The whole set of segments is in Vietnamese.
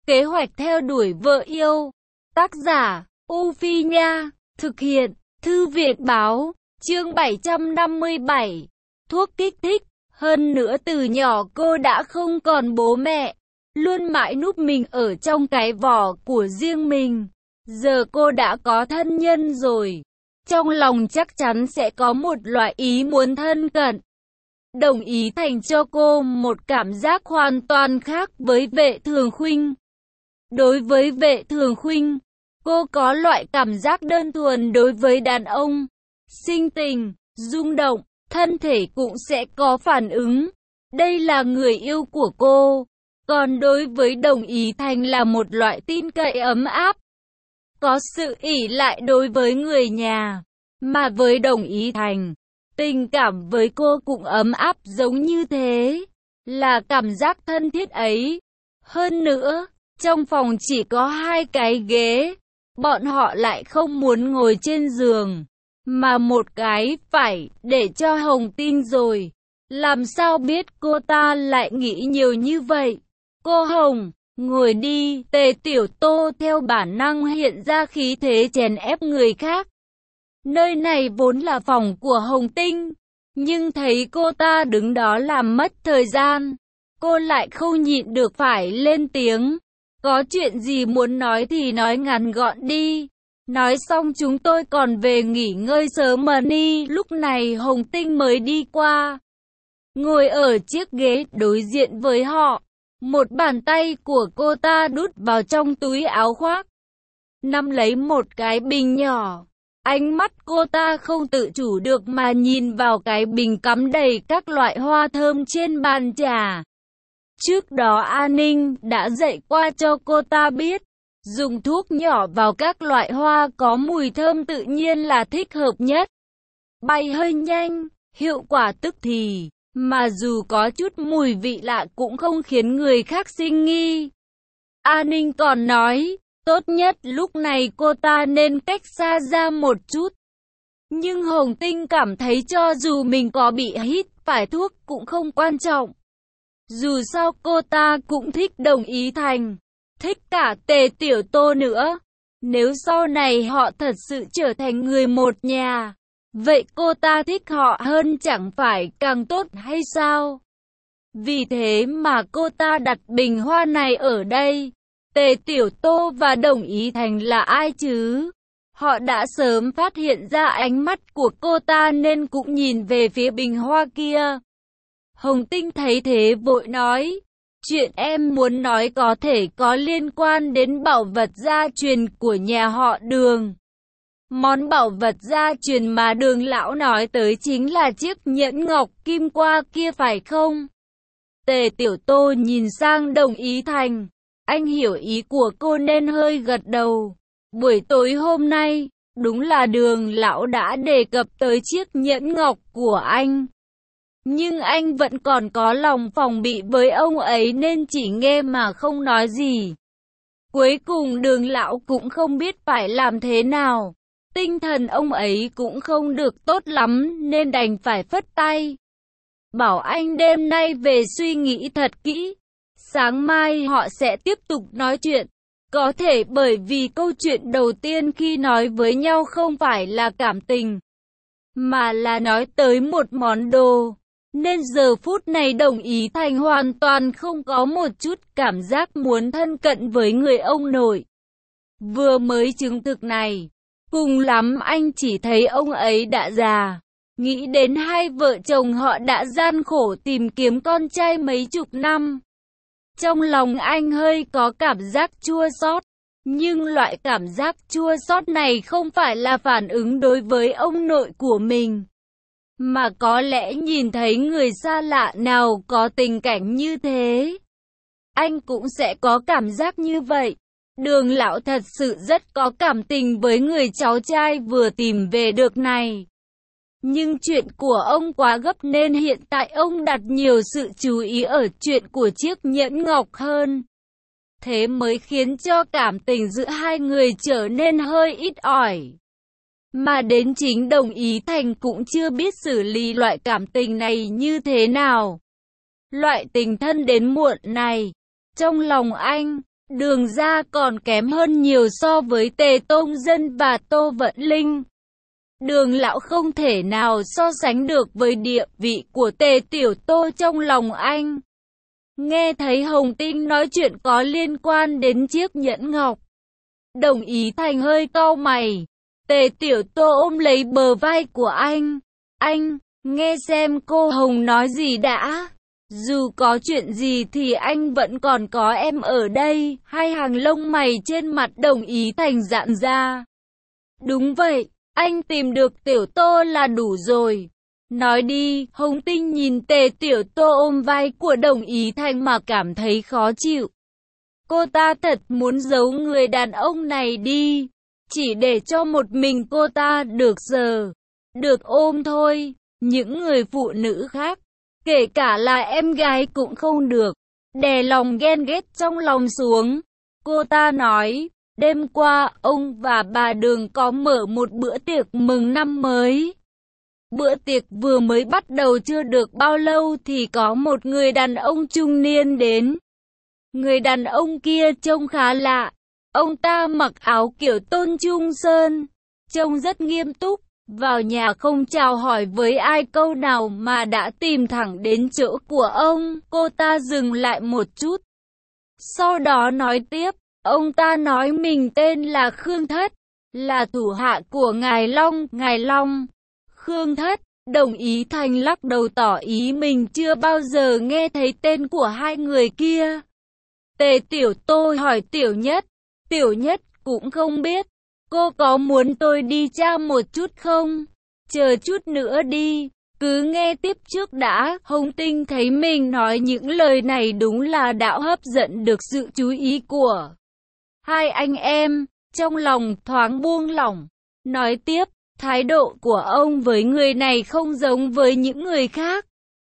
Kế hoạch theo đuổi vợ yêu. Tác giả, U Phi Nha. Thực hiện, Thư viện Báo. Chương 757. Thuốc kích thích. Hơn nữa từ nhỏ cô đã không còn bố mẹ, luôn mãi núp mình ở trong cái vỏ của riêng mình. Giờ cô đã có thân nhân rồi, trong lòng chắc chắn sẽ có một loại ý muốn thân cận. Đồng Ý Thành cho cô một cảm giác hoàn toàn khác với Vệ Thường Khuynh. Đối với Vệ Thường Khuynh, cô có loại cảm giác đơn thuần đối với đàn ông, sinh tình, rung động, thân thể cũng sẽ có phản ứng. Đây là người yêu của cô. Còn đối với Đồng Ý Thành là một loại tin cậy ấm áp, có sự ỷ lại đối với người nhà. Mà với Đồng Ý Thành, tình cảm với cô cũng ấm áp giống như thế, là cảm giác thân thiết ấy. Hơn nữa, trong phòng chỉ có 2 cái ghế, bọn họ lại không muốn ngồi trên giường, mà một cái phải để cho Hồng tin rồi. Làm sao biết cô ta lại nghĩ nhiều như vậy? Cô Hồng, ngồi đi. Tề Tiểu Tô theo bản năng hiện ra khí thế chèn ép người khác. Nơi này vốn là phòng của Hồng Tinh, nhưng thấy cô ta đứng đó làm mất thời gian, cô lại không nhịn được phải lên tiếng. Có chuyện gì muốn nói thì nói ngắn gọn đi. Nói xong chúng tôi còn về nghỉ ngơi sớm mà đi. Lúc này Hồng Tinh mới đi qua, ngồi ở chiếc ghế đối diện với họ. Một bàn tay của cô ta đút vào trong túi áo khoác, nắm lấy một cái bình nhỏ. Ánh mắt cô ta không tự chủ được mà nhìn vào cái bình cắm đầy các loại hoa thơm trên bàn trà. Trước đó An Ninh đã dạy qua cho cô ta biết, dùng thuốc nhỏ vào các loại hoa có mùi thơm tự nhiên là thích hợp nhất. Bay hơi nhanh, hiệu quả tức thì, mà dù có chút mùi vị lạ cũng không khiến người khác sinh nghi. An Ninh còn nói, tốt nhất lúc này cô ta nên cách xa ra một chút. Nhưng Hồng Tinh cảm thấy cho dù mình có bị hít phải thuốc cũng không quan trọng. Dù sao cô ta cũng thích Đồng Ý Thành, thích cả Tề Tiểu Tô nữa. Nếu sau này họ thật sự trở thành người một nhà, vậy cô ta thích họ hơn chẳng phải càng tốt hay sao? Vì thế mà cô ta đặt bình hoa này ở đây. Tề Tiểu Tô và Đồng Ý Thành là ai chứ? Họ đã sớm phát hiện ra ánh mắt của cô ta nên cũng nhìn về phía bình hoa kia. Hồng Tinh thấy thế vội nói, chuyện em muốn nói có thể có liên quan đến bảo vật gia truyền của nhà họ Đường. Món bảo vật gia truyền mà Đường lão nói tới chính là chiếc nhẫn ngọc kim qua kia phải không? Tề Tiểu Tô nhìn sang Đồng Ý Thành, anh hiểu ý của cô nên hơi gật đầu. Buổi tối hôm nay, đúng là Đường lão đã đề cập tới chiếc nhẫn ngọc của anh. Nhưng anh vẫn còn có lòng phòng bị với ông ấy nên chỉ nghe mà không nói gì. Cuối cùng Đường lão cũng không biết phải làm thế nào. Tinh thần ông ấy cũng không được tốt lắm nên đành phải phất tay, bảo anh đêm nay về suy nghĩ thật kỹ. Sáng mai họ sẽ tiếp tục nói chuyện. Có thể bởi vì câu chuyện đầu tiên khi nói với nhau không phải là cảm tình, mà là nói tới một món đồ. Nên giờ phút này Đồng Ý Thành hoàn toàn không có một chút cảm giác muốn thân cận với người ông nội vừa mới chứng thực này. Cùng lắm anh chỉ thấy ông ấy đã già. Nghĩ đến hai vợ chồng họ đã gian khổ tìm kiếm con trai mấy chục năm, trong lòng anh hơi có cảm giác chua xót. Nhưng loại cảm giác chua xót này không phải là phản ứng đối với ông nội của mình, mà có lẽ nhìn thấy người xa lạ nào có tình cảnh như thế, anh cũng sẽ có cảm giác như vậy. Đường lão thật sự rất có cảm tình với người cháu trai vừa tìm về được này. Nhưng chuyện của ông quá gấp nên hiện tại ông đặt nhiều sự chú ý ở chuyện của chiếc nhẫn ngọc hơn. Thế mới khiến cho cảm tình giữa hai người trở nên hơi ít ỏi. Mà đến chính Đồng Ý Thành cũng chưa biết xử lý loại cảm tình này như thế nào. Loại tình thân đến muộn này, trong lòng anh, Đường ra còn kém hơn nhiều so với Tề Tông Dân và Tô Vận Linh. Đường lão không thể nào so sánh được với địa vị của Tề Tiểu Tô trong lòng anh. Nghe thấy Hồng Tinh nói chuyện có liên quan đến chiếc nhẫn ngọc, Đồng Ý Thành hơi cau mày. Tề Tiểu Tô ôm lấy bờ vai của anh, nghe xem cô Hồng nói gì đã. Dù có chuyện gì thì anh vẫn còn có em ở đây. Hai hàng lông mày trên mặt Đồng Ý Thành giãn ra. Đúng vậy, anh tìm được Tiểu Tô là đủ rồi. Nói đi. Hồng Tinh nhìn Tề Tiểu Tô ôm vai của Đồng Ý Thành mà cảm thấy khó chịu. Cô ta thật muốn giấu người đàn ông này đi, chỉ để cho một mình cô ta được ôm thôi. Những người phụ nữ khác, kể cả là em gái cũng không được. Đè lòng ghen ghét trong lòng xuống, cô ta nói, đêm qua ông và bà Đường có mở một bữa tiệc mừng năm mới. Bữa tiệc vừa mới bắt đầu chưa được bao lâu thì có một người đàn ông trung niên đến. Người đàn ông kia trông khá lạ. Ông ta mặc áo kiểu Tôn Trung Sơn, trông rất nghiêm túc. Vào nhà không chào hỏi với ai câu nào mà đã tìm thẳng đến chỗ của ông. Cô ta dừng lại một chút, sau đó nói tiếp. Ông ta nói mình tên là Khương Thất, là thủ hạ của Ngài Long. Khương Thất. Đồng Ý Thành lắc đầu tỏ ý mình chưa bao giờ nghe thấy tên của hai người kia. Tề Tiểu Tô hỏi Tiểu Nhất. Tiểu Nhất cũng không biết. Cô có muốn tôi đi tra một chút không? Chờ chút nữa đi, cứ nghe tiếp trước đã. Hồng Tinh thấy mình nói những lời này đúng là đã hấp dẫn được sự chú ý của hai anh em, trong lòng thoáng buông lỏng. Nói tiếp, thái độ của ông với người này không giống với những người khác.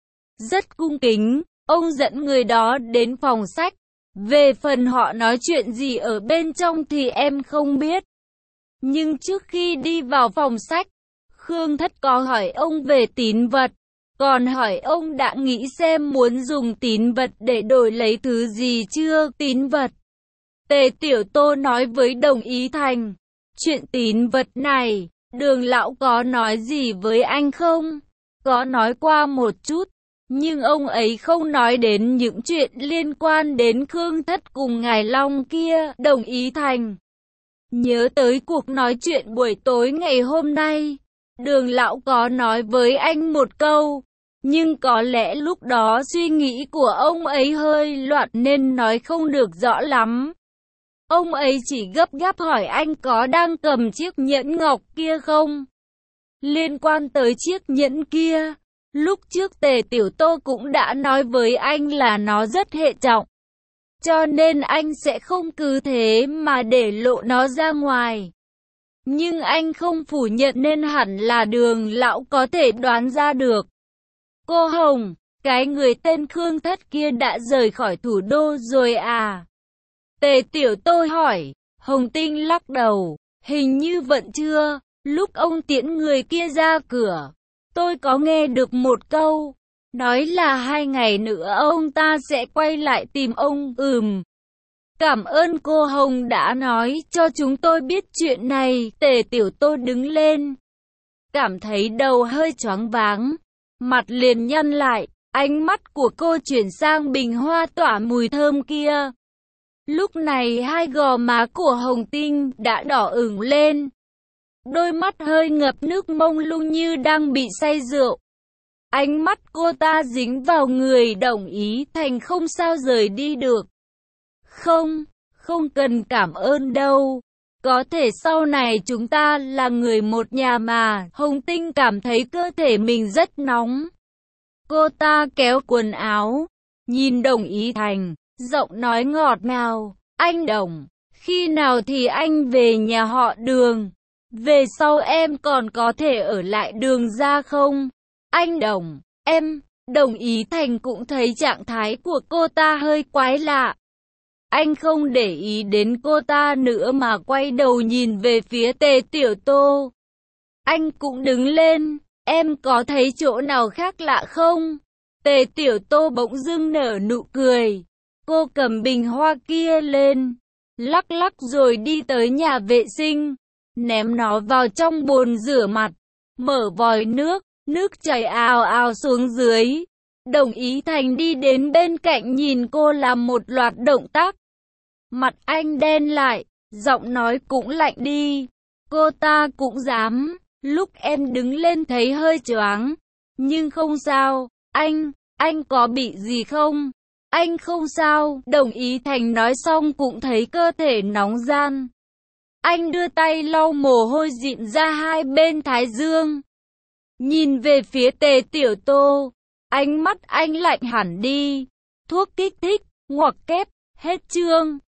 Rất cung kính, ông dẫn người đó đến phòng sách. Về phần họ nói chuyện gì ở bên trong thì em không biết. Nhưng trước khi đi vào phòng sách, Khương Thất có hỏi ông về tín vật, còn hỏi ông đã nghĩ xem muốn dùng tín vật để đổi lấy thứ gì chưa. Tín vật. Tề Tiểu Tô nói với Đồng Ý Thành, chuyện tín vật này, Đường lão có nói gì với anh không? Có nói qua một chút, nhưng ông ấy không nói đến những chuyện liên quan đến Khương Thất cùng Ngài Long kia. Đồng Ý Thành nhớ tới cuộc nói chuyện buổi tối ngày hôm nay. Đường lão có nói với anh một câu, nhưng có lẽ lúc đó suy nghĩ của ông ấy hơi loạn nên nói không được rõ lắm. Ông ấy chỉ gấp gáp hỏi anh có đang cầm chiếc nhẫn ngọc kia không? Liên quan tới chiếc nhẫn kia, lúc trước Tề Tiểu Tô cũng đã nói với anh là nó rất hệ trọng, cho nên anh sẽ không cứ thế mà để lộ nó ra ngoài. Nhưng anh không phủ nhận nên hẳn là Đường lão có thể đoán ra được. Cô Hồng, cái người tên Khương Thất kia đã rời khỏi thủ đô rồi à? Tề Tiểu Tô hỏi. Hồng Tinh lắc đầu, hình như vẫn chưa. Lúc ông tiễn người kia ra cửa, tôi có nghe được một câu, nói là 2 ngày nữa ông ta sẽ quay lại tìm ông. Cảm ơn cô Hồng đã nói cho chúng tôi biết chuyện này. Tề Tiểu Tô đứng lên, cảm thấy đầu hơi choáng váng, mặt liền nhăn lại, ánh mắt của cô chuyển sang bình hoa tỏa mùi thơm kia. Lúc này hai gò má của Hồng Tinh đã đỏ ửng lên, đôi mắt hơi ngập nước mông lung như đang bị say rượu. Ánh mắt cô ta dính vào người Đồng Ý Thành không sao rời đi được. Không cần cảm ơn đâu. Có thể sau này chúng ta là người một nhà mà. Hồng Tinh cảm thấy cơ thể mình rất nóng. Cô ta kéo quần áo, nhìn Đồng Ý Thành, giọng nói ngọt ngào. Anh Đồng, khi nào thì anh về nhà họ Đường? Về sau em còn có thể ở lại Đường ra không? Anh Đồng, em. Đồng Ý Thành cũng thấy trạng thái của cô ta hơi quái lạ. Anh không để ý đến cô ta nữa mà quay đầu nhìn về phía Tề Tiểu Tô. Anh cũng đứng lên, em có thấy chỗ nào khác lạ không? Tề Tiểu Tô bỗng dưng nở nụ cười. Cô cầm bình hoa kia lên, lắc lắc rồi đi tới nhà vệ sinh, ném nó vào trong bồn rửa mặt, mở vòi nước, nước chảy ào ào xuống dưới. Đồng Ý Thành đi đến bên cạnh nhìn cô làm một loạt động tác. Mặt anh đen lại, giọng nói cũng lạnh đi. Cô ta cũng dám, lúc em đứng lên thấy hơi choáng, nhưng không sao, anh có bị gì không? Anh không sao, Đồng Ý Thành nói xong cũng thấy cơ thể nóng ran. Anh đưa tay lau mồ hôi dịn ra hai bên thái dương. Nhìn về phía Tề Tiểu Tô, ánh mắt anh lạnh hẳn đi. Thuốc kích thích, ngoặc kép, hết chương.